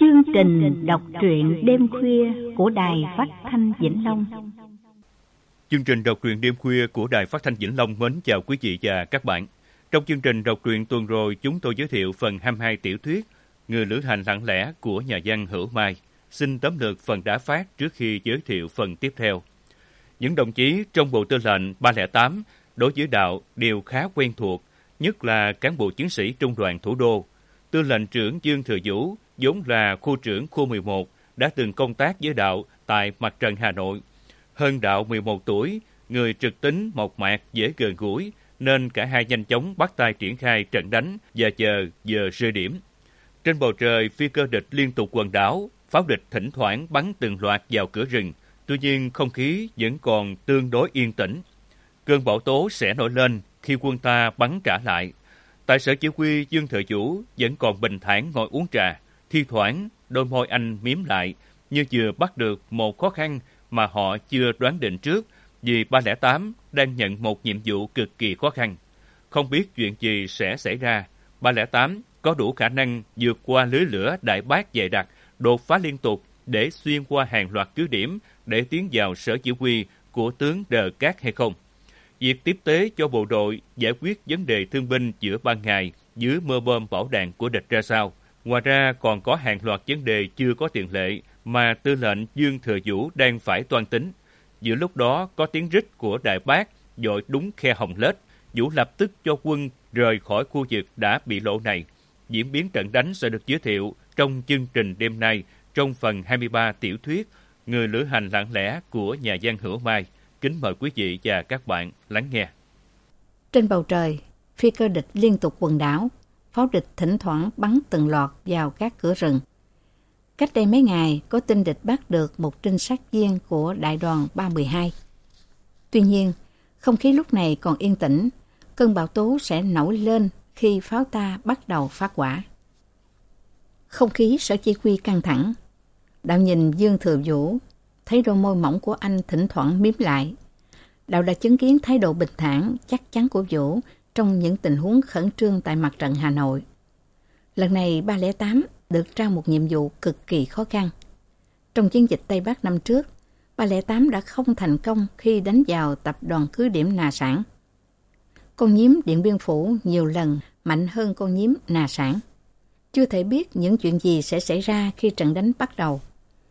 chương trình đọc truyện đêm khuya của Đài Phát thanh Vĩnh Long. Chương trình đọc truyện đêm khuya của Đài Phát thanh Vĩnh Long mến chào quý vị và các bạn. Trong chương trình đọc truyện tuần rồi, chúng tôi giới thiệu phần 22 tiểu thuyết Người lữ hành lặng lẽ của nhà văn Hữu Mai. Xin tóm lược phần đã phát trước khi giới thiệu phần tiếp theo. Những đồng chí trong Bộ Tư lệnh 308 đối với đạo đều khá quen thuộc, nhất là cán bộ chiến sĩ Trung đoàn Thủ đô. Tư lệnh trưởng Dương Thừa Vũ, vốn là khu trưởng khu 11, đã từng công tác với đạo tại Mặt trận Hà Nội. Hơn đạo 11 tuổi, người trực tính, mộc mạc, dễ gần gũi, nên cả hai nhanh chóng bắt tay triển khai trận đánh và chờ giờ rơi điểm. Trên bầu trời, phi cơ địch liên tục quần đảo, pháo địch thỉnh thoảng bắn từng loạt vào cửa rừng. Tuy nhiên, không khí vẫn còn tương đối yên tĩnh. Cơn bão tố sẽ nổi lên khi quân ta bắn trả lại. Tại sở chỉ huy, Dương Thừa Vũ vẫn còn bình thản ngồi uống trà. Thi thoảng, đôi môi anh mím lại, như vừa bắt được một khó khăn mà họ chưa đoán định trước, vì 308 đang nhận một nhiệm vụ cực kỳ khó khăn. Không biết chuyện gì sẽ xảy ra, 308 có đủ khả năng vượt qua lưới lửa đại bác dày đặc, đột phá liên tục để xuyên qua hàng loạt cứ điểm để tiến vào sở chỉ huy của tướng Đờ Cát hay không? Việc tiếp tế cho bộ đội giải quyết vấn đề thương binh giữa ban ngày dưới mưa bom bão đạn của địch ra sao? Ngoài ra còn có hàng loạt vấn đề chưa có tiền lệ mà tư lệnh Dương Thừa Vũ đang phải toan tính. Giữa lúc đó có tiếng rít của đại bác dội đúng khe hồng lết. Vũ lập tức cho quân rời khỏi khu vực đã bị lộ này. Diễn biến trận đánh sẽ được giới thiệu trong chương trình đêm nay trong phần 23 tiểu thuyết Người lữ hành lặng lẽ của nhà văn Hữu Mai. Kính mời quý vị và các bạn lắng nghe. Trên bầu trời, phi cơ địch liên tục quần đảo, pháo địch thỉnh thoảng bắn từng loạt vào các cửa rừng. Cách đây mấy ngày, có tin địch bắt được một trinh sát viên của đại đoàn 312. Tuy nhiên, không khí lúc này còn yên tĩnh, cơn bão tố sẽ nổi lên khi pháo ta bắt đầu phát hỏa. Không khí sở chỉ huy căng thẳng. Đạo nhìn Dương Thừa Vũ, thấy đôi môi mỏng của anh thỉnh thoảng mím lại. Đạo đã chứng kiến thái độ bình thản, chắc chắn của Vũ trong những tình huống khẩn trương tại Mặt trận Hà Nội. Lần này 308 được trao một nhiệm vụ cực kỳ khó khăn. Trong chiến dịch Tây Bắc năm trước, 308 đã không thành công khi đánh vào tập đoàn cứ điểm Nà Sản. Con nhím Điện Biên Phủ nhiều lần mạnh hơn con nhím Nà Sản. Chưa thể biết những chuyện gì sẽ xảy ra khi trận đánh bắt đầu.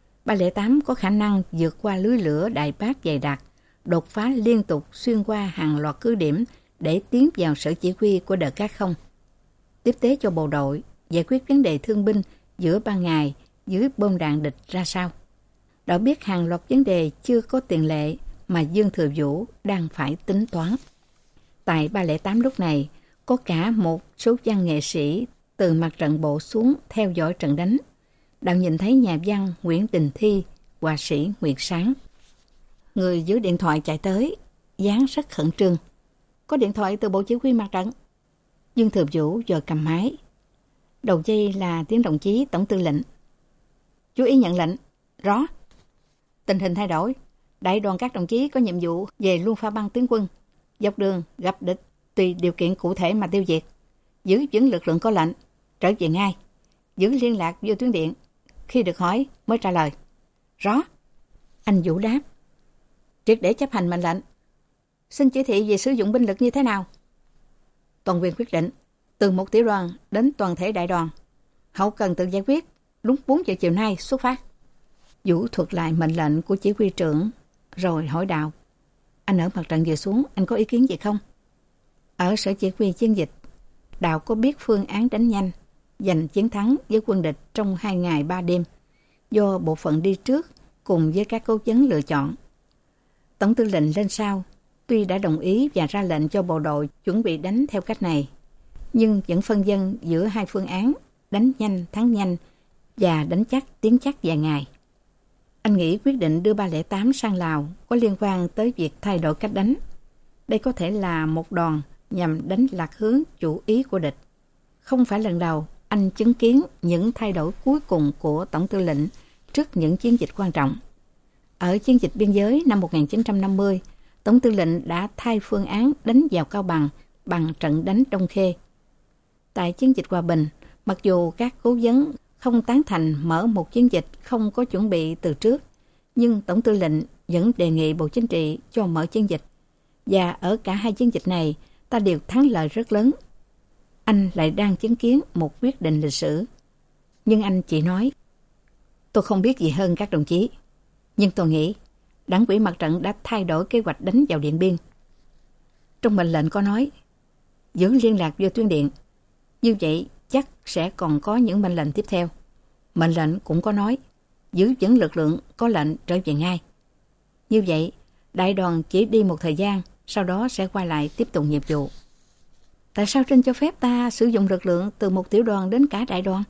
308 có khả năng vượt qua lưới lửa đại bác dày đặc, đột phá liên tục xuyên qua hàng loạt cứ điểm để tiến vào sở chỉ huy của Đờ Cát không? Tiếp tế cho bộ đội, giải quyết vấn đề thương binh giữa ban ngày dưới bom đạn địch ra sao? Đã biết hàng loạt vấn đề chưa có tiền lệ mà Dương Thừa Vũ đang phải tính toán. Tại 308 lúc này, có cả một số văn nghệ sĩ từ mặt trận bộ xuống theo dõi trận đánh. Đạo nhìn thấy nhà văn Nguyễn Đình Thi, họa sĩ Nguyệt Sáng. Người giữ điện thoại chạy tới, dáng rất khẩn trương. Có điện thoại từ bộ chỉ huy mặt trận. Dương Thừa Vũ giờ cầm máy. Đầu dây là tiếng đồng chí tổng tư lệnh. Chú ý nhận lệnh. Rõ. Tình hình thay đổi. Đại đoàn các đồng chí có nhiệm vụ về Luông Pha Băng tiến quân. Dọc đường gặp địch tùy điều kiện cụ thể mà tiêu diệt. Giữ vững lực lượng có lệnh. Trở về ngay. Giữ liên lạc vô tuyến điện. Khi được hỏi mới trả lời. Rõ. Anh Vũ đáp. Triệt để chấp hành mệnh lệnh. Xin chỉ thị về sử dụng binh lực như thế nào? Toàn quyền quyết định. Từ một tiểu đoàn đến toàn thể đại đoàn. Hậu cần tự giải quyết. Đúng 4 giờ chiều nay xuất phát. Vũ thuật lại mệnh lệnh của chỉ huy trưởng. Rồi hỏi Đạo. Anh ở mặt trận vừa xuống, anh có ý kiến gì không? Ở sở chỉ huy chiến dịch, Đạo có biết phương án đánh nhanh, giành chiến thắng với quân địch trong 2 ngày 3 đêm, do bộ phận đi trước cùng với các cố vấn lựa chọn. Tổng tư lệnh lên sau, tuy đã đồng ý và ra lệnh cho bộ đội chuẩn bị đánh theo cách này, nhưng vẫn phân vân giữa hai phương án đánh nhanh thắng nhanh và đánh chắc tiến chắc vài ngày. Anh nghĩ quyết định đưa 308 sang Lào có liên quan tới việc thay đổi cách đánh. Đây có thể là một đòn nhằm đánh lạc hướng chủ ý của địch. Không phải lần đầu anh chứng kiến những thay đổi cuối cùng của Tổng tư lệnh trước những chiến dịch quan trọng. Ở chiến dịch biên giới năm 1950, Tổng tư lệnh đã thay phương án đánh vào Cao Bằng bằng trận đánh Đông Khê. Tại chiến dịch Hòa Bình, mặc dù các cố vấn không tán thành mở một chiến dịch không có chuẩn bị từ trước, nhưng Tổng tư lệnh vẫn đề nghị Bộ Chính trị cho mở chiến dịch. Và ở cả hai chiến dịch này, ta đều thắng lợi rất lớn. Anh lại đang chứng kiến một quyết định lịch sử. Nhưng anh chỉ nói, tôi không biết gì hơn các đồng chí. Nhưng tôi nghĩ, Đảng ủy Mặt trận đã thay đổi kế hoạch đánh vào Điện Biên. Trong mệnh lệnh có nói, giữ liên lạc vô tuyến điện. Như vậy, chắc sẽ còn có những mệnh lệnh tiếp theo. Mệnh lệnh cũng có nói, giữ vững lực lượng có lệnh trở về ngay. Như vậy, đại đoàn chỉ đi một thời gian, sau đó sẽ quay lại tiếp tục nhiệm vụ. Tại sao Trinh cho phép ta sử dụng lực lượng từ một tiểu đoàn đến cả đại đoàn?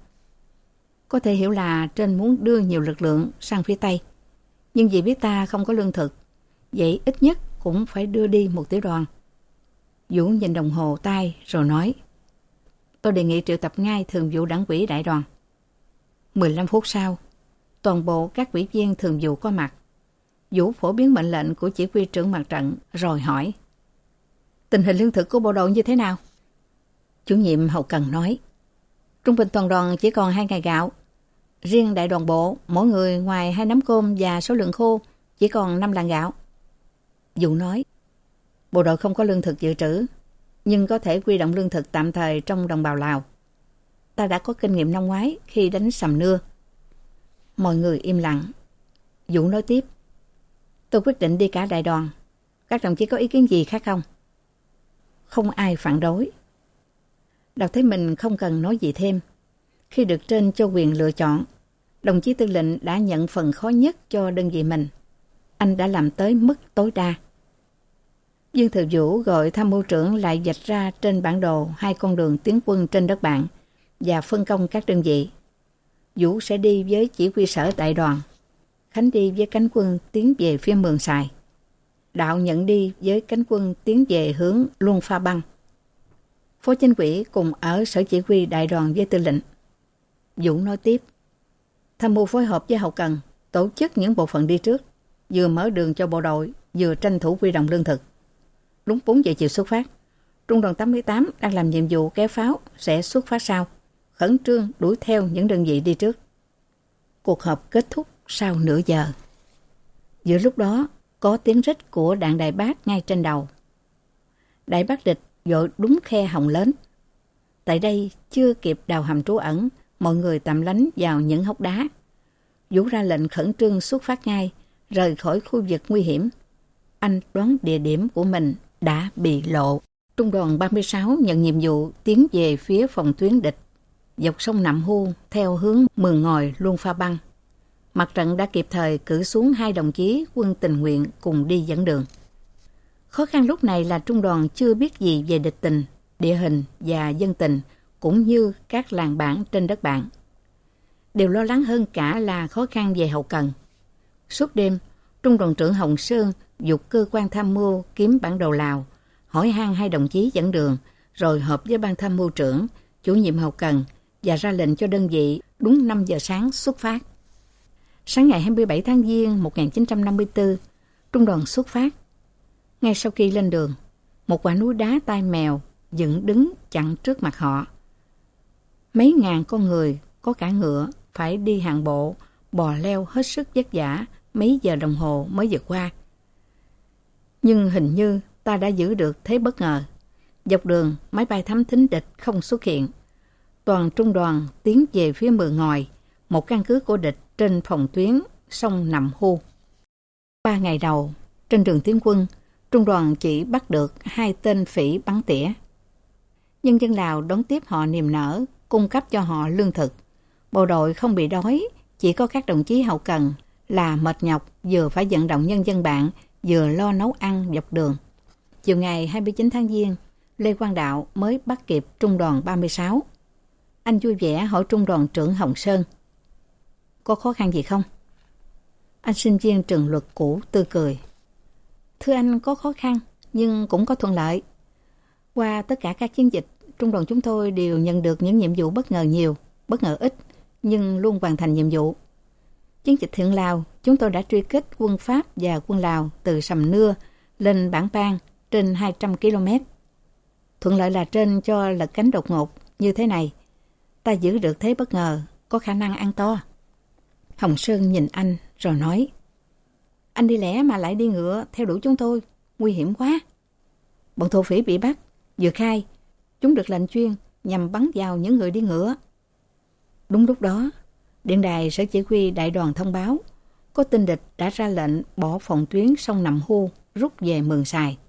Có thể hiểu là Trinh muốn đưa nhiều lực lượng sang phía Tây. Nhưng vì biết ta không có lương thực, vậy ít nhất cũng phải đưa đi một tiểu đoàn. Vũ nhìn đồng hồ tay rồi nói, tôi đề nghị triệu tập ngay thường vụ đảng ủy đại đoàn. 15 phút sau, toàn bộ các ủy viên thường vụ có mặt. Vũ phổ biến mệnh lệnh của chỉ huy trưởng mặt trận rồi hỏi, tình hình lương thực của bộ đội như thế nào? Chủ nhiệm hậu cần nói, trung bình toàn đoàn chỉ còn 2 ngày gạo. Riêng đại đoàn bộ, mỗi người ngoài 2 nắm cơm và số lượng khô chỉ còn 5 lạng gạo. Vũ nói, bộ đội không có lương thực dự trữ, nhưng có thể huy động lương thực tạm thời trong đồng bào Lào. Ta đã có kinh nghiệm năm ngoái khi đánh Sầm Nưa. Mọi người im lặng. Vũ nói tiếp, tôi quyết định đi cả đại đoàn. Các đồng chí có ý kiến gì khác không? Không ai phản đối. Đào thấy mình không cần nói gì thêm. Khi được trên cho quyền lựa chọn, đồng chí tư lệnh đã nhận phần khó nhất cho đơn vị mình. Anh đã làm tới mức tối đa. Dương Thừa Vũ gọi tham mưu trưởng lại vạch ra trên bản đồ 2 con đường tiến quân trên đất bạn và phân công các đơn vị. Vũ sẽ đi với chỉ huy sở đại đoàn, Khánh đi với cánh quân tiến về phía Mường Sài, Đạo nhận đi với cánh quân tiến về hướng Luông Pha Băng. Phó Chính ủy cùng ở sở chỉ huy đại đoàn với tư lệnh. Vũ nói tiếp, tham mưu phối hợp với hậu cần, tổ chức những bộ phận đi trước, vừa mở đường cho bộ đội, vừa tranh thủ huy động lương thực. Đúng 4 giờ chiều xuất phát. Trung đoàn 88 đang làm nhiệm vụ kéo pháo sẽ xuất phát sau, khẩn trương đuổi theo những đơn vị đi trước. Cuộc họp kết thúc sau nửa giờ. Giữa lúc đó, có tiếng rít của đạn đại bác ngay trên đầu. Đại bác địch dội đúng khe hồng lớn. Tại đây chưa kịp đào hầm trú ẩn, mọi người tạm lánh vào những hốc đá. Vũ ra lệnh khẩn trương xuất phát ngay, rời khỏi khu vực nguy hiểm. Anh đoán địa điểm của mình đã bị lộ. Trung đoàn 36 nhận nhiệm vụ tiến về phía phòng tuyến địch, dọc sông Nậm Hu theo hướng Mường Ngòi, Luông Pha Băng. Mặt trận đã kịp thời cử xuống 2 đồng chí quân tình nguyện cùng đi dẫn đường. Khó khăn lúc này là trung đoàn chưa biết gì về địch tình, địa hình và dân tình, cũng như các làng bản trên đất bạn. Điều lo lắng hơn cả là khó khăn về hậu cần. Suốt đêm, trung đoàn trưởng Hồng Sơn giục cơ quan tham mưu kiếm bản đồ Lào, hỏi han 2 đồng chí dẫn đường, rồi họp với ban tham mưu trưởng, chủ nhiệm hậu cần và ra lệnh cho đơn vị đúng 5 giờ sáng xuất phát. Sáng ngày 27 tháng Giêng 1954, trung đoàn xuất phát. Ngay sau khi lên đường, một quả núi đá tai mèo dựng đứng chặn trước mặt họ. Mấy ngàn con người, có cả ngựa, phải đi hàng bộ, bò leo hết sức vất vả mấy giờ đồng hồ mới vượt qua. Nhưng hình như ta đã giữ được thế bất ngờ. Dọc đường, máy bay thám thính địch không xuất hiện. Toàn trung đoàn tiến về phía Mường Ngòi, một căn cứ của địch trên phòng tuyến sông Nậm Hu. 3 ngày đầu, trên đường tiến quân, trung đoàn chỉ bắt được 2 tên phỉ bắn tỉa. Nhân dân Lào đón tiếp họ niềm nở, cung cấp cho họ lương thực. Bộ đội không bị đói, chỉ có các đồng chí hậu cần là mệt nhọc, vừa phải vận động nhân dân bạn, vừa lo nấu ăn dọc đường. Chiều ngày 29 tháng Giêng, Lê Quang Đạo mới bắt kịp trung đoàn 36. Anh vui vẻ hỏi trung đoàn trưởng Hồng Sơn, có khó khăn gì không? Anh sinh viên trường luật cũ tươi cười. Thưa anh, có khó khăn, nhưng cũng có thuận lợi. Qua tất cả các chiến dịch, trung đoàn chúng tôi đều nhận được những nhiệm vụ bất ngờ nhiều, bất ngờ ít, nhưng luôn hoàn thành nhiệm vụ. Chiến dịch Thượng Lào, chúng tôi đã truy kích quân Pháp và quân Lào từ Sầm Nưa lên Bản Pang trên 200 km. Thuận lợi là trên cho lật cánh đột ngột như thế này. Ta giữ được thế bất ngờ, có khả năng ăn to. Hồng Sơn nhìn anh rồi nói, anh đi lẻ mà lại đi ngựa theo đuổi chúng tôi, nguy hiểm quá. Bọn thổ phỉ bị bắt, vừa khai, chúng được lệnh chuyên nhằm bắn vào những người đi ngựa. Đúng lúc đó, điện đài sở chỉ huy đại đoàn thông báo, có tin địch đã ra lệnh bỏ phòng tuyến sông Nậm Hu rút về Mường Sài.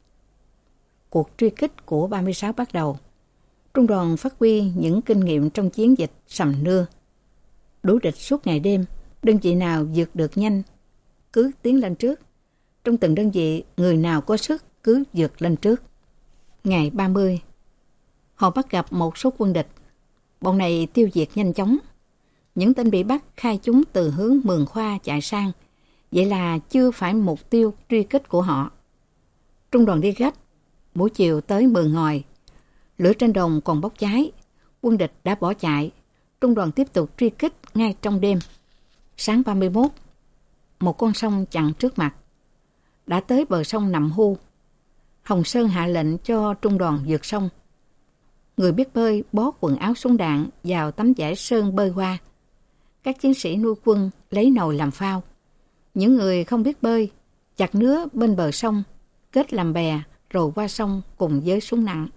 Cuộc truy kích của 36 bắt đầu. Trung đoàn phát huy những kinh nghiệm trong chiến dịch Sầm Nưa. Đuổi địch suốt ngày đêm, đơn vị nào vượt được nhanh cứ tiến lên trước. Trong từng đơn vị, người nào có sức cứ vượt lên trước. Ngày 30, họ bắt gặp một số quân địch. Bọn này tiêu diệt nhanh chóng. Những tên bị bắt khai chúng từ hướng Mường Khoa chạy sang. Vậy là chưa phải mục tiêu truy kích của họ. Trung đoàn đi gấp. Buổi chiều tới Mường Ngòi. Lửa trên đồng còn bốc cháy. Quân địch đã bỏ chạy. Trung đoàn tiếp tục truy kích ngay trong đêm. Sáng 31, một con sông chặn trước mặt. Đã tới bờ sông Nậm Hu. Hồng Sơn hạ lệnh cho trung đoàn vượt sông. Người biết bơi bó quần áo súng đạn vào tấm vải sơn bơi qua. Các chiến sĩ nuôi quân lấy nồi làm phao. Những người không biết bơi chặt nứa bên bờ sông, kết làm bè rồi qua sông cùng với súng nặng.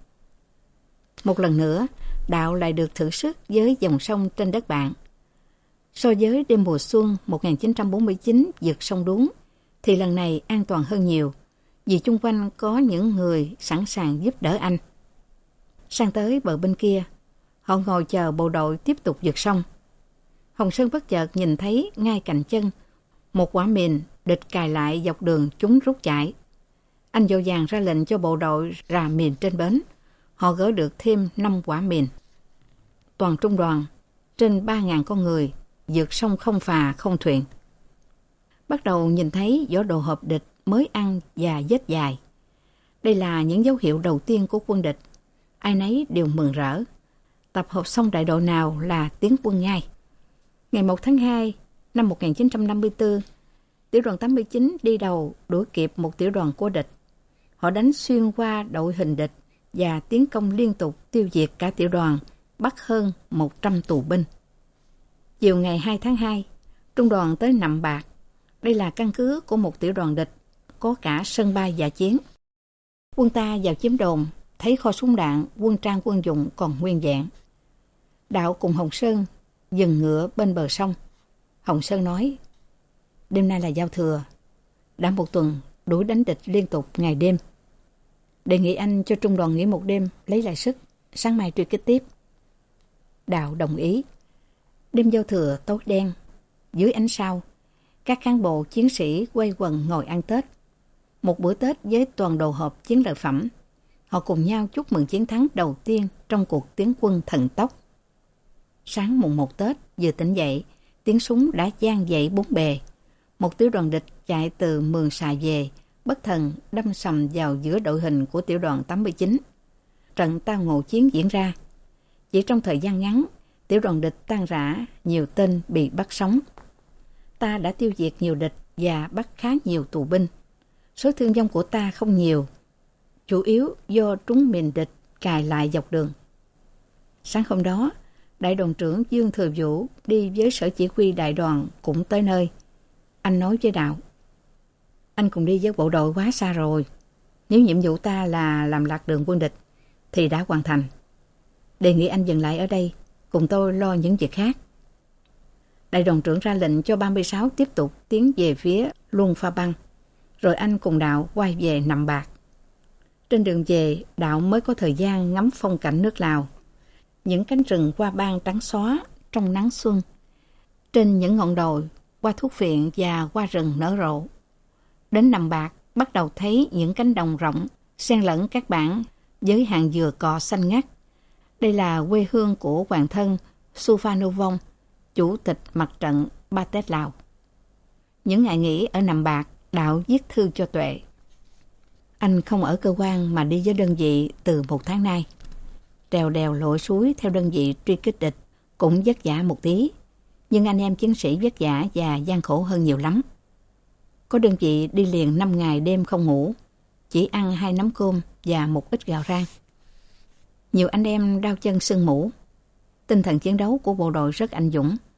Một lần nữa, Đạo lại được thử sức với dòng sông trên đất bạn. So với đêm mùa xuân 1949 vượt sông Đuống, thì lần này an toàn hơn nhiều, vì chung quanh có những người sẵn sàng giúp đỡ anh. Sang tới bờ bên kia, họ ngồi chờ bộ đội tiếp tục vượt sông. Hồng Sơn bất chợt nhìn thấy ngay cạnh chân một quả mìn địch cài lại dọc đường chúng rút chạy. Anh vội vàng ra lệnh cho bộ đội rà mìn trên bến. Họ gỡ được thêm 5 quả mìn. Toàn trung đoàn, trên 3.000 con người, vượt sông không phà không thuyền. Bắt đầu nhìn thấy vỏ đồ hộp địch mới ăn và vết dài. Đây là những dấu hiệu đầu tiên của quân địch. Ai nấy đều mừng rỡ. Tập hợp xong đại đội nào là tiến quân ngay. Ngày 1 tháng 2 năm 1954, tiểu đoàn 89 đi đầu đuổi kịp một tiểu đoàn của địch. Họ đánh xuyên qua đội hình địch và tiến công liên tục tiêu diệt cả tiểu đoàn, bắt hơn 100 tù binh. Chiều ngày 2 tháng 2, trung đoàn tới Nậm Bạc. Đây là căn cứ của một tiểu đoàn địch, có cả sân bay dã chiến. Quân ta vào chiếm đồn, thấy kho súng đạn, quân trang quân dụng còn nguyên vẹn. Đạo cùng Hồng Sơn dừng ngựa bên bờ sông. Hồng Sơn nói, đêm nay là giao thừa, đã một tuần đuổi đánh địch liên tục ngày đêm. Đề nghị anh cho trung đoàn nghỉ một đêm lấy lại sức, sáng mai truy kích tiếp. Đạo đồng ý. Đêm giao thừa tối đen, dưới ánh sao, các cán bộ chiến sĩ quây quần ngồi ăn Tết. Một bữa Tết với toàn đồ hộp chiến lợi phẩm. Họ cùng nhau chúc mừng chiến thắng đầu tiên trong cuộc tiến quân thần tốc. Sáng mùng 1 Tết, vừa tỉnh dậy, tiếng súng đã vang dậy bốn bề. Một tiểu đoàn địch chạy từ Mường Sài về, bất thần đâm sầm vào giữa đội hình của tiểu đoàn 89. Trận tao ngộ chiến diễn ra. Chỉ trong thời gian ngắn, tiểu đoàn địch tan rã, nhiều tên bị bắt sống. Ta đã tiêu diệt nhiều địch và bắt khá nhiều tù binh. Số thương vong của ta không nhiều, chủ yếu do trúng mìn địch cài lại dọc đường. Sáng hôm đó, đại đoàn trưởng Dương Thừa Vũ đi với sở chỉ huy đại đoàn cũng tới nơi. Anh nói với Đạo, anh cùng đi với bộ đội quá xa rồi. Nếu nhiệm vụ ta là làm lạc đường quân địch thì đã hoàn thành. Đề nghị anh dừng lại ở đây, cùng tôi lo những việc khác. Đại đoàn trưởng ra lệnh cho 36 tiếp tục tiến về phía Luông Pha Băng, rồi anh cùng Đạo quay về Nậm Bạc. Trên đường về, Đạo mới có thời gian ngắm phong cảnh nước Lào. Những cánh rừng hoa ban trắng xóa trong nắng xuân. Trên những ngọn đồi, hoa thuốc viện và hoa rừng nở rộ. Đến Nậm Bạc, bắt đầu thấy những cánh đồng rộng, xen lẫn các bản với hàng dừa cọ xanh ngắt. Đây là quê hương của hoàng thân Suphanuvong, chủ tịch mặt trận Ba Tết Lào. Những ngày nghỉ ở Nậm Bạc, Đạo viết thư cho Tuệ. Anh không ở cơ quan mà đi với đơn vị từ 1 tháng nay. Trèo đèo lội suối theo đơn vị truy kích địch cũng vất vả một tí, nhưng anh em chiến sĩ vất vả và gian khổ hơn nhiều lắm. Có đơn vị đi liền 5 ngày đêm không ngủ, chỉ ăn 2 nắm cơm và một ít gạo rang. Nhiều anh em đau chân sưng mũ. Tinh thần chiến đấu của bộ đội rất anh dũng.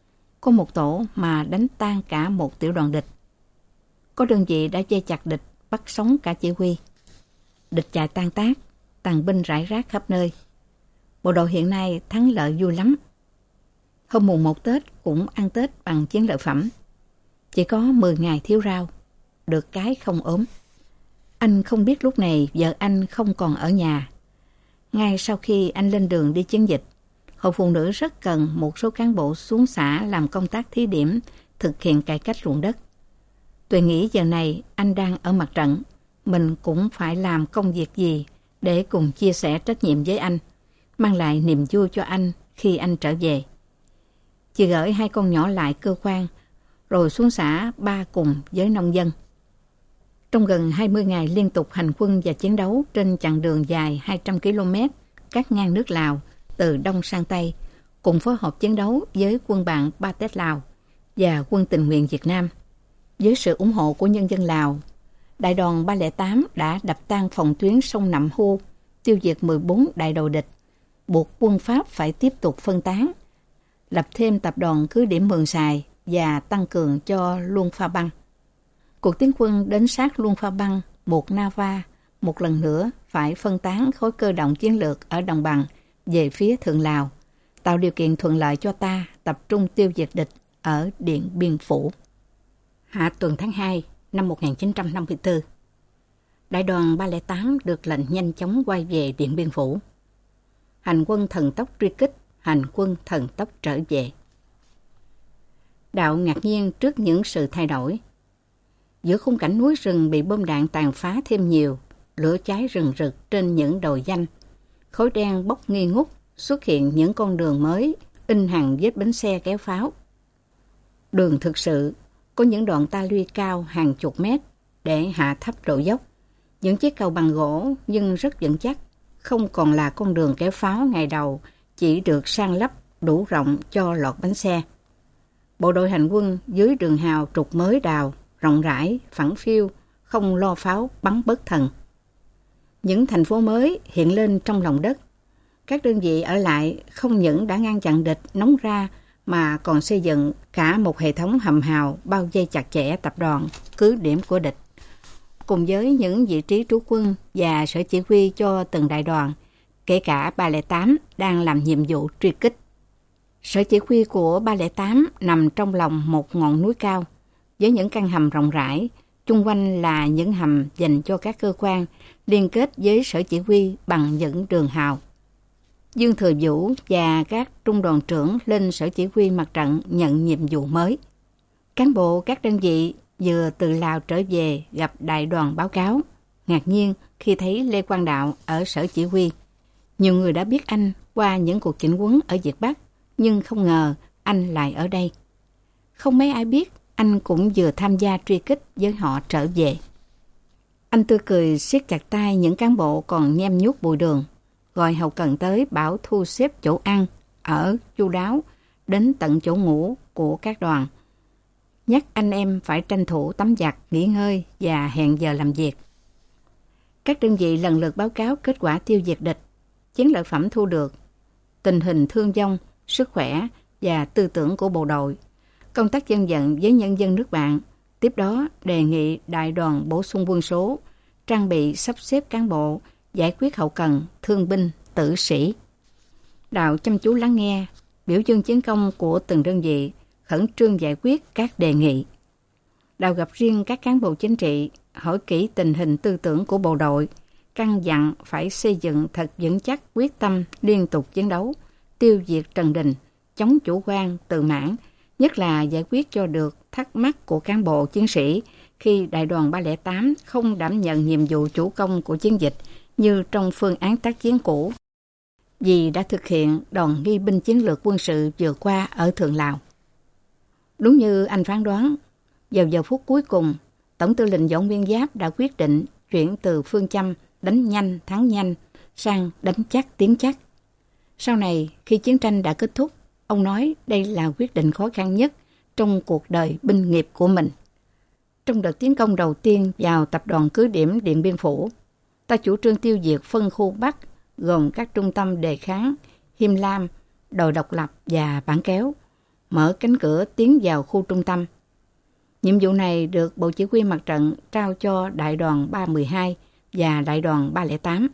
có một tổ mà đánh tan cả một tiểu đoàn địch. Có đơn vị đã dây chặt địch, bắt sống cả chỉ huy. Địch chạy tan tác, tàn binh rải rác khắp nơi. Bộ đội hiện nay thắng lợi vui lắm. Hôm mùng 1 Tết cũng ăn Tết bằng chiến lợi phẩm. Chỉ có 10 ngày thiếu rau, được cái không ốm. Anh không biết lúc này vợ anh không còn ở nhà. Ngay sau khi anh lên đường đi chiến dịch, Hội Phụ Nữ rất cần một số cán bộ xuống xã làm công tác thí điểm, thực hiện cải cách ruộng đất. Tôi nghĩ giờ này anh đang ở mặt trận, mình cũng phải làm công việc gì để cùng chia sẻ trách nhiệm với anh, mang lại niềm vui cho anh khi anh trở về. Chị gửi 2 con nhỏ lại cơ quan, rồi xuống xã ba cùng với nông dân. Trong gần 20 ngày liên tục hành quân và chiến đấu trên chặng đường dài 200 km cắt ngang nước Lào từ Đông sang Tây, cùng phối hợp chiến đấu với quân bạn Ba Tét Lào và quân tình nguyện Việt Nam. Với sự ủng hộ của nhân dân Lào, đại đoàn 308 đã đập tan phòng tuyến sông Nậm Hu, tiêu diệt 14 đại đội địch, buộc quân Pháp phải tiếp tục phân tán, lập thêm tập đoàn cứ điểm Mường Sài và tăng cường cho Luông Pha Băng. Cuộc tiến quân đến sát Luông Pha Băng, buộc Nava một lần nữa phải phân tán khối cơ động chiến lược ở đồng bằng về phía thượng Lào, tạo điều kiện thuận lợi cho ta tập trung tiêu diệt địch ở Điện Biên Phủ. Hạ tuần tháng 2 năm 1954, đại đoàn 308 được lệnh nhanh chóng quay về Điện Biên Phủ. Hành quân thần tốc truy kích, hành quân thần tốc trở về. Đạo ngạc nhiên trước những sự thay đổi. Giữa khung cảnh núi rừng bị bom đạn tàn phá thêm nhiều, lửa cháy rừng rực trên những đồi danh, khói đen bốc nghi ngút, xuất hiện những con đường mới, in hằn vết bánh xe kéo pháo. Đường thực sự có những đoạn ta luy cao hàng chục mét để hạ thấp độ dốc. Những chiếc cầu bằng gỗ nhưng rất vững chắc, không còn là con đường kéo pháo ngày đầu, chỉ được san lấp đủ rộng cho lọt bánh xe. Bộ đội hành quân dưới đường hào trục mới đào, rộng rãi, phẳng phiu, không lo pháo bắn bất thần. Những thành phố mới hiện lên trong lòng đất. Các đơn vị ở lại không những đã ngăn chặn địch nóng ra mà còn xây dựng cả một hệ thống hầm hào bao vây chặt chẽ tập đoàn, cứ điểm của địch. Cùng với những vị trí trú quân và sở chỉ huy cho từng đại đoàn, kể cả 308 đang làm nhiệm vụ truy kích. Sở chỉ huy của 308 nằm trong lòng một ngọn núi cao, với những căn hầm rộng rãi, chung quanh là những hầm dành cho các cơ quan, liên kết với sở chỉ huy bằng những đường hào. Dương Thừa Vũ và các trung đoàn trưởng lên sở chỉ huy mặt trận nhận nhiệm vụ mới. Cán bộ các đơn vị vừa từ Lào trở về gặp đại đoàn báo cáo, ngạc nhiên khi thấy Lê Quang Đạo ở sở chỉ huy. Nhiều người đã biết anh qua những cuộc chỉnh huấn ở Việt Bắc, nhưng không ngờ anh lại ở đây. Không mấy ai biết anh cũng vừa tham gia truy kích với họ trở về. Anh tươi cười siết chặt tay những cán bộ còn nhem nhuốc bụi đường, gọi hậu cần tới bảo thu xếp chỗ ăn, ở chu đáo, đến tận chỗ ngủ của các đoàn. Nhắc anh em phải tranh thủ tắm giặt, nghỉ ngơi và hẹn giờ làm việc. Các đơn vị lần lượt báo cáo kết quả tiêu diệt địch, chiến lợi phẩm thu được, tình hình thương vong, sức khỏe và tư tưởng của bộ đội, công tác dân vận với nhân dân nước bạn. Tiếp đó đề nghị đại đoàn bổ sung quân số, trang bị sắp xếp cán bộ, giải quyết hậu cần, thương binh, tử sĩ. Đạo chăm chú lắng nghe, biểu dương chiến công của từng đơn vị, khẩn trương giải quyết các đề nghị. Đạo gặp riêng các cán bộ chính trị, hỏi kỹ tình hình tư tưởng của bộ đội, căn dặn phải xây dựng thật vững chắc quyết tâm liên tục chiến đấu, tiêu diệt Trần Đình, chống chủ quan, tự mãn, nhất là giải quyết cho được thắc mắc của cán bộ chiến sĩ khi đại đoàn 308 không đảm nhận nhiệm vụ chủ công của chiến dịch như trong phương án tác chiến cũ, vì đã thực hiện đòn nghi binh chiến lược quân sự vừa qua ở Thượng Lào. Đúng như anh phán đoán, vào giờ phút cuối cùng, Tổng tư lệnh Võ Nguyên Giáp đã quyết định chuyển từ phương châm đánh nhanh, thắng nhanh sang đánh chắc, tiến chắc. Sau này, khi chiến tranh đã kết thúc, ông nói đây là quyết định khó khăn nhất trong cuộc đời binh nghiệp của mình. Trong đợt tiến công đầu tiên vào tập đoàn cứ điểm Điện Biên Phủ, ta chủ trương tiêu diệt phân khu Bắc gồm các trung tâm đề kháng, Him Lam, đồi độc lập và Bản Kéo. mở cánh cửa tiến vào khu trung tâm. Nhiệm vụ này được Bộ Chỉ huy Mặt trận trao cho Đại đoàn 312 và Đại đoàn 308.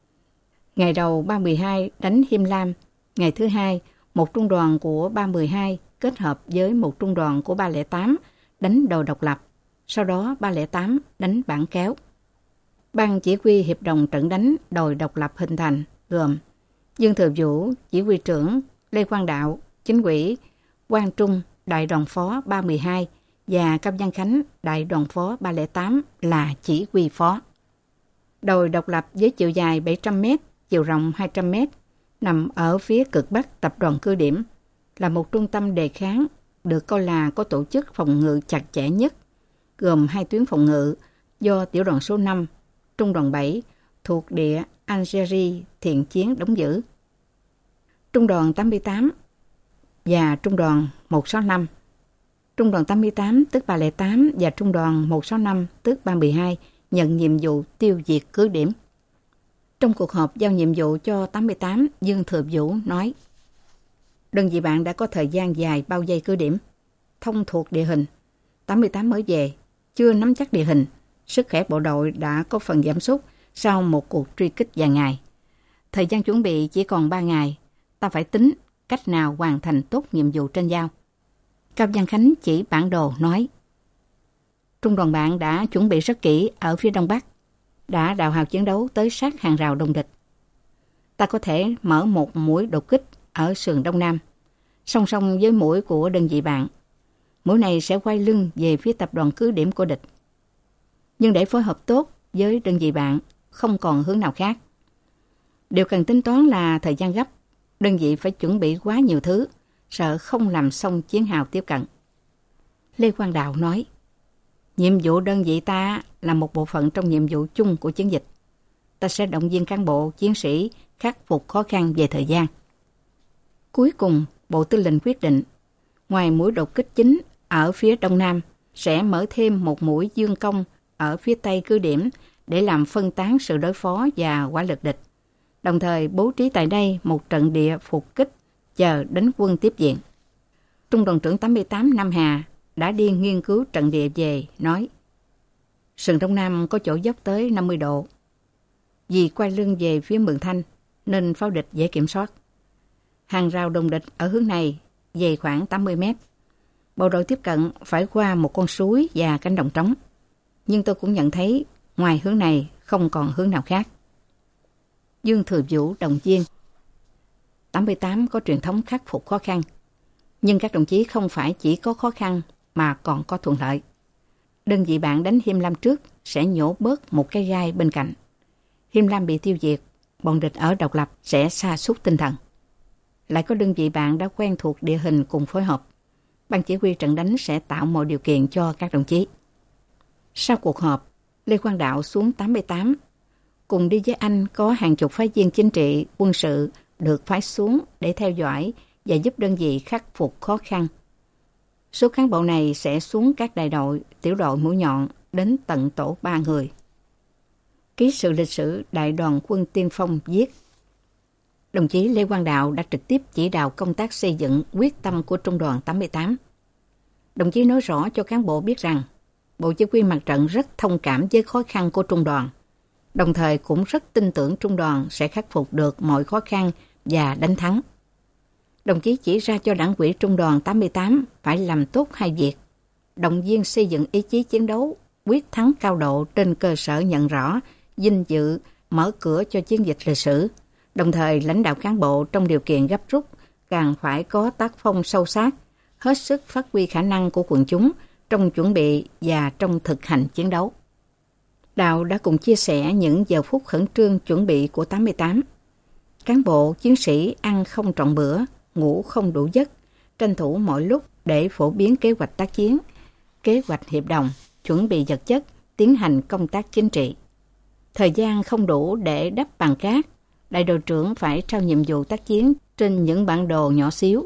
Ngày đầu 312 đánh Him Lam, ngày thứ hai, một trung đoàn của 312 kết hợp với một trung đoàn của 308 đánh đồi độc lập, sau đó 308 đánh Bản Kéo. Ban chỉ huy hiệp đồng trận đánh đồi độc lập hình thành gồm Dương Thừa Vũ, chỉ huy trưởng, Lê Quang Đạo, chính ủy, Quang Trung, đại đoàn phó 312 và Cam Văn Khánh, đại đoàn phó 308 là chỉ huy phó. Đồi độc lập với chiều dài 700 m, chiều rộng 200 m, nằm ở phía cực bắc tập đoàn cứ điểm, là một trung tâm đề kháng được coi là có tổ chức phòng ngự chặt chẽ nhất, gồm 2 tuyến phòng ngự do tiểu đoàn số 5, trung đoàn 7 thuộc địa Algeria thiện chiến đóng giữ. Trung đoàn 88 và trung đoàn 165. Trung đoàn 88 tức 308 và trung đoàn 165 tức 312 nhận nhiệm vụ tiêu diệt cứ điểm. Trong cuộc họp giao nhiệm vụ cho 88, Dương Thừa Vũ nói: đơn vị bạn đã có thời gian dài bao vây cứ điểm, thông thuộc địa hình. 88 mới về, chưa nắm chắc địa hình, sức khỏe bộ đội đã có phần giảm sút sau một cuộc truy kích dài ngày. Thời gian chuẩn bị chỉ còn 3 ngày, ta phải tính cách nào hoàn thành tốt nhiệm vụ trên giao. Cao Văn Khánh chỉ bản đồ nói: trung đoàn bạn đã chuẩn bị rất kỹ ở phía đông bắc, đã đào hào chiến đấu tới sát hàng rào đông địch. Ta có thể mở một mũi đột kích ở sườn đông nam, song song với mũi của đơn vị bạn. Mũi này sẽ quay lưng về phía tập đoàn cứ điểm của địch. Nhưng để phối hợp tốt với đơn vị bạn, không còn hướng nào khác. Điều cần tính toán là thời gian gấp, đơn vị phải chuẩn bị quá nhiều thứ, sợ không làm xong chiến hào tiếp cận. Lê Quang Đạo nói: nhiệm vụ đơn vị ta là một bộ phận trong nhiệm vụ chung của chiến dịch. Ta sẽ động viên cán bộ, chiến sĩ khắc phục khó khăn về thời gian. Cuối cùng, Bộ Tư lệnh quyết định, ngoài mũi đột kích chính ở phía đông nam, sẽ mở thêm một mũi dương công ở phía tây cứ điểm để làm phân tán sự đối phó và hỏa lực địch. Đồng thời bố trí tại đây một trận địa phục kích chờ đánh quân tiếp viện. Trung đoàn trưởng 88 Nam Hà đã đi nghiên cứu trận địa về, nói: sườn đông nam có chỗ dốc tới 50 độ. Vì quay lưng về phía Mường Thanh nên pháo địch dễ kiểm soát. Hàng rào đồng địch ở hướng này dày khoảng 80 mét. Bộ đội tiếp cận phải qua một con suối và cánh đồng trống. Nhưng tôi cũng nhận thấy ngoài hướng này không còn hướng nào khác. Dương Thừa Vũ động viên: 88 có truyền thống khắc phục khó khăn. Nhưng các đồng chí không phải chỉ có khó khăn mà còn có thuận lợi. Đơn vị bạn đánh Him Lam trước sẽ nhổ bớt một cái gai bên cạnh. Him Lam bị tiêu diệt, bọn địch ở độc lập sẽ sa sút tinh thần. Lại có đơn vị bạn đã quen thuộc địa hình cùng phối hợp. Ban chỉ huy trận đánh sẽ tạo mọi điều kiện cho các đồng chí. Sau cuộc họp, Lê Quang Đạo xuống 88. Cùng đi với anh có hàng chục phái viên chính trị, quân sự được phái xuống để theo dõi và giúp đơn vị khắc phục khó khăn. Số cán bộ này sẽ xuống các đại đội, tiểu đội mũi nhọn đến tận tổ 3 người. Ký sự lịch sử Đại đoàn quân tiên phong viết: đồng chí Lê Quang Đạo đã trực tiếp chỉ đạo công tác xây dựng quyết tâm của Trung đoàn 88. Đồng chí nói rõ cho cán bộ biết rằng Bộ Chỉ huy Mặt trận rất thông cảm với khó khăn của Trung đoàn, đồng thời cũng rất tin tưởng Trung đoàn sẽ khắc phục được mọi khó khăn và đánh thắng. Đồng chí chỉ ra cho Đảng ủy Trung đoàn 88 phải làm tốt 2 việc: động viên xây dựng ý chí chiến đấu, quyết thắng cao độ trên cơ sở nhận rõ, vinh dự, mở cửa cho chiến dịch lịch sử. Đồng thời lãnh đạo cán bộ trong điều kiện gấp rút càng phải có tác phong sâu sát, hết sức phát huy khả năng của quần chúng trong chuẩn bị và trong thực hành chiến đấu. Đạo đã cùng chia sẻ những giờ phút khẩn trương chuẩn bị của 88. Cán bộ, chiến sĩ ăn không trọn bữa, ngủ không đủ giấc, tranh thủ mọi lúc để phổ biến kế hoạch tác chiến, kế hoạch hiệp đồng, chuẩn bị vật chất, tiến hành công tác chính trị. Thời gian không đủ để đắp bàn cát, đại đội trưởng phải trao nhiệm vụ tác chiến trên những bản đồ nhỏ xíu.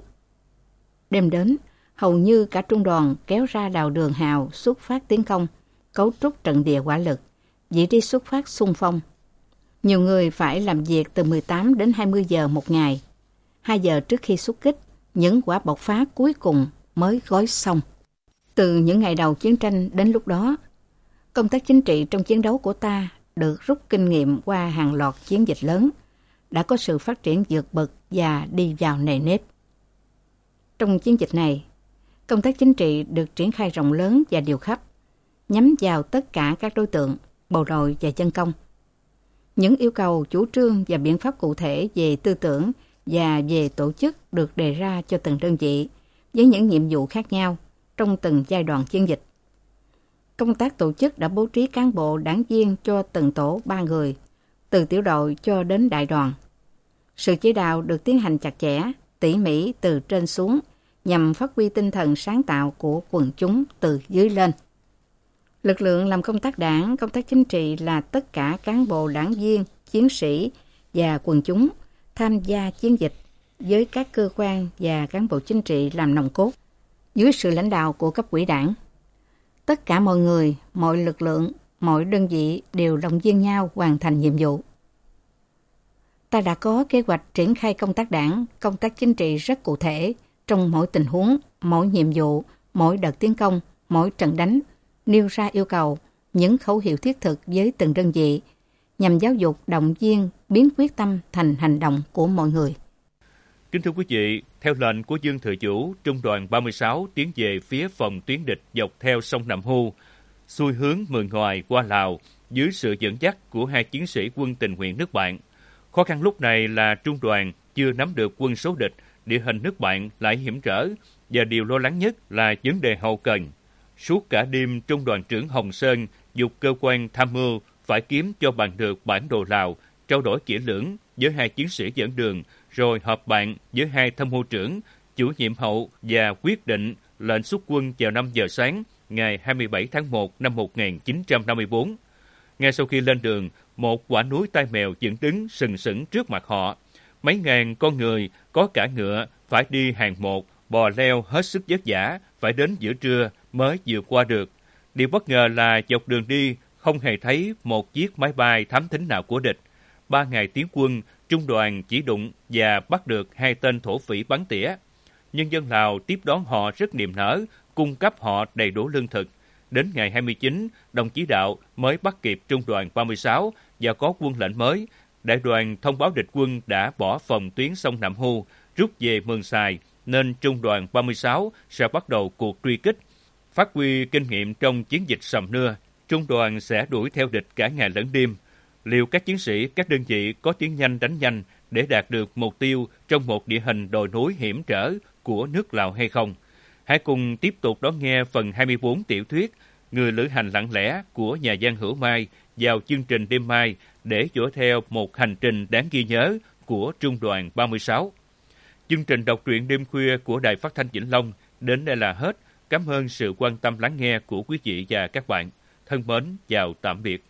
Đêm đến, hầu như cả trung đoàn kéo ra đào đường hào xuất phát tiến công, cấu trúc trận địa hỏa lực, vị trí xuất phát xung phong. Nhiều người phải làm việc từ 18 đến 20 giờ một ngày. 2 giờ trước khi xuất kích, những quả bộc phá cuối cùng mới gói xong. Từ những ngày đầu chiến tranh đến lúc đó, công tác chính trị trong chiến đấu của ta được rút kinh nghiệm qua hàng loạt chiến dịch lớn, đã có sự phát triển vượt bậc và đi vào nề nếp. Trong chiến dịch này, công tác chính trị được triển khai rộng lớn và đều khắp, nhắm vào tất cả các đối tượng, bộ đội và dân công. Những yêu cầu, chủ trương và biện pháp cụ thể về tư tưởng và về tổ chức được đề ra cho từng đơn vị với những nhiệm vụ khác nhau trong từng giai đoạn chiến dịch. Công tác tổ chức đã bố trí cán bộ đảng viên cho từng tổ 3 người, từ tiểu đội cho đến đại đoàn. Sự chỉ đạo được tiến hành chặt chẽ, tỉ mỉ từ trên xuống nhằm phát huy tinh thần sáng tạo của quần chúng từ dưới lên. Lực lượng làm công tác đảng, công tác chính trị là tất cả cán bộ đảng viên, chiến sĩ và quần chúng tham gia chiến dịch với các cơ quan và cán bộ chính trị làm nòng cốt dưới sự lãnh đạo của cấp ủy đảng. Tất cả mọi người, mọi lực lượng, mọi đơn vị đều động viên nhau hoàn thành nhiệm vụ. Ta đã có kế hoạch triển khai công tác đảng, công tác chính trị rất cụ thể trong mỗi tình huống, mỗi nhiệm vụ, mỗi đợt tiến công, mỗi trận đánh, nêu ra yêu cầu, những khẩu hiệu thiết thực với từng đơn vị, nhằm giáo dục, động viên, biến quyết tâm thành hành động của mọi người. Kính thưa quý vị, theo lệnh của Dương Thừa Chủ, Trung đoàn 36 tiến về phía phòng tuyến địch dọc theo sông Nậm Hu, xuôi hướng Mường Ngoài qua Lào dưới sự dẫn dắt của 2 chiến sĩ quân tình nguyện nước bạn. Khó khăn lúc này là trung đoàn chưa nắm được quân số địch, địa hình nước bạn lại hiểm trở và điều lo lắng nhất là vấn đề hậu cần. Suốt cả đêm, Trung đoàn trưởng Hồng Sơn dục cơ quan tham mưu phải kiếm cho bằng được bản đồ Lào, trao đổi kỹ lưỡng với 2 chiến sĩ dẫn đường, rồi họp bàn với 2 tham mưu trưởng, chủ nhiệm hậu và quyết định lệnh xuất quân vào 5 giờ sáng ngày 27 tháng 1 năm 1954. Ngay sau khi lên đường, một quả núi tai mèo dựng đứng sừng sững trước mặt họ. Mấy ngàn con người, có cả ngựa, phải đi hàng một, bò leo hết sức vất vả, phải đến giữa trưa mới vượt qua được. Điều bất ngờ là dọc đường đi không hề thấy một chiếc máy bay thám thính nào của địch. 3 ngày tiến quân, trung đoàn chỉ đụng và bắt được 2 tên thổ phỉ bắn tỉa. Nhân dân Lào tiếp đón họ rất niềm nở, cung cấp họ đầy đủ lương thực. Đến ngày 29, đồng chí Đạo mới bắt kịp trung đoàn 36 và có quân lệnh mới. Đại đoàn thông báo địch quân đã bỏ phòng tuyến sông Nậm Hu, rút về Mường Sài, nên trung đoàn 36 sẽ bắt đầu cuộc truy kích. Phát huy kinh nghiệm trong chiến dịch Sầm Nưa, trung đoàn sẽ đuổi theo địch cả ngày lẫn đêm. Liệu các chiến sĩ, các đơn vị có tiếng nhanh đánh nhanh để đạt được mục tiêu trong một địa hình đồi núi hiểm trở của nước Lào hay không? Hãy cùng tiếp tục đón nghe phần 24 tiểu thuyết Người lữ hành lặng lẽ của nhà văn Hữu Mai vào chương trình đêm mai để dõi theo một hành trình đáng ghi nhớ của trung đoàn 36. Chương trình đọc truyện đêm khuya của Đài Phát thanh Vĩnh Long đến đây là hết. Cảm ơn sự quan tâm lắng nghe của quý vị và các bạn. Thân mến, chào tạm biệt.